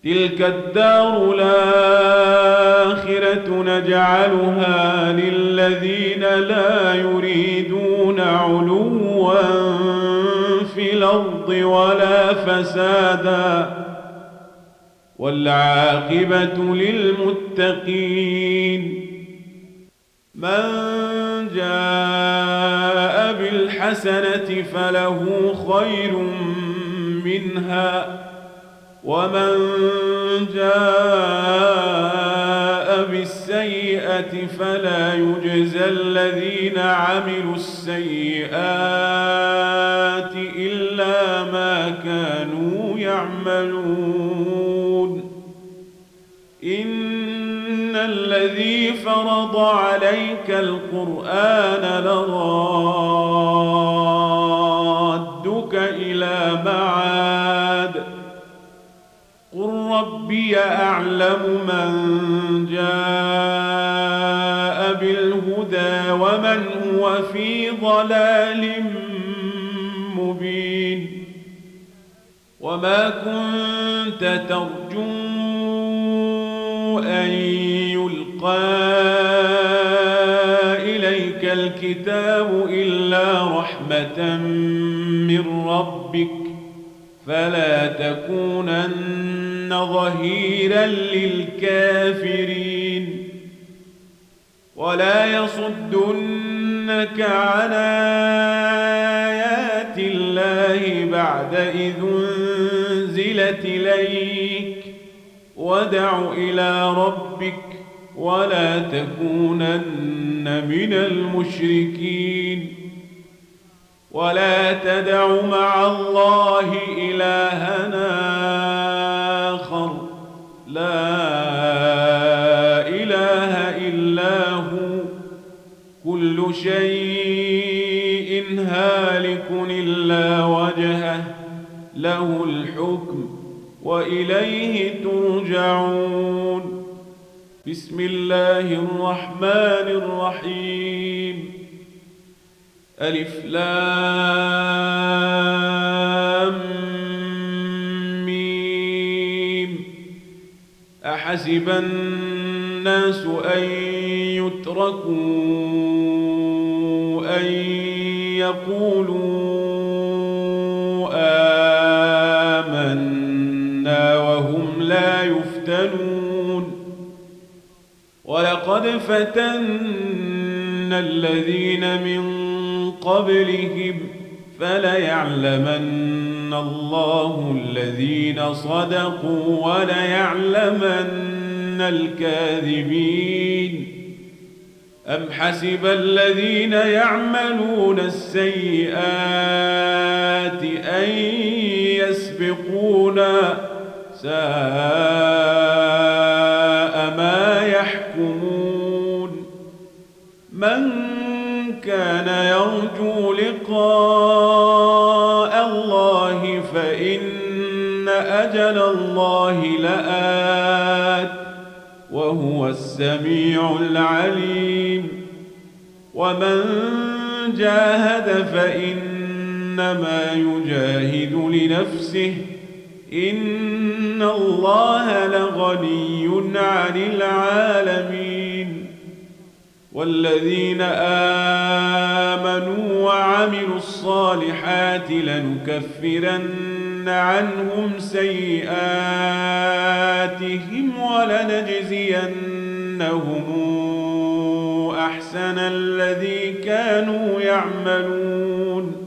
تلك الدار الآخرة نجعلها للذين لا يريدون علوا في الأرض ولا فسادا والعاقبة للمتقين من جاء بالحسنة فله خير منها ومن جاء بالسيئة فلا يجزى الذين عملوا السيئات إلا ما كانوا يعملون إن الذي فرض عليك القرآن لرادك إلى معاد قل ربي أعلم من جاء بالهدى ومن هو في ضلال مبين وما كنت ترجو أن يلقى إليك الكتاب إلا رحمة من ربك فلا تكونن ظهيرا للكافرين ولا يصدنك عن آيات الله بعد إذ أنزلت إليك ودع إلى ربك ولا تكونن من المشركين ولا تدع مع الله إلهنا آخر لا إله إلا هو كل شيء هالك إلا وجهه له الحكم وإليه ترجعون بسم الله الرحمن الرحيم ألف لام ميم أحسب الناس أن يتركوا أن يقولوا آمنا وهم لا يفتنون ولقد فتنا الذين من قبلهم فليعلمن الله الذين صدقوا وليعلمن الكاذبين أم حسب الذين يعملون السيئات أن يسبقونا ساء ما يحكمون من كان يرجو لقاء الله فإن أجل الله لآت وهو السميع العليم ومن جاهد فإنما يجاهد لنفسه إن الله لغني عن العالمين والذين آمنوا وعملوا الصالحات لنكفرن عنهم سيئاتهم ولنجزينهم أحسن الذي كانوا يعملون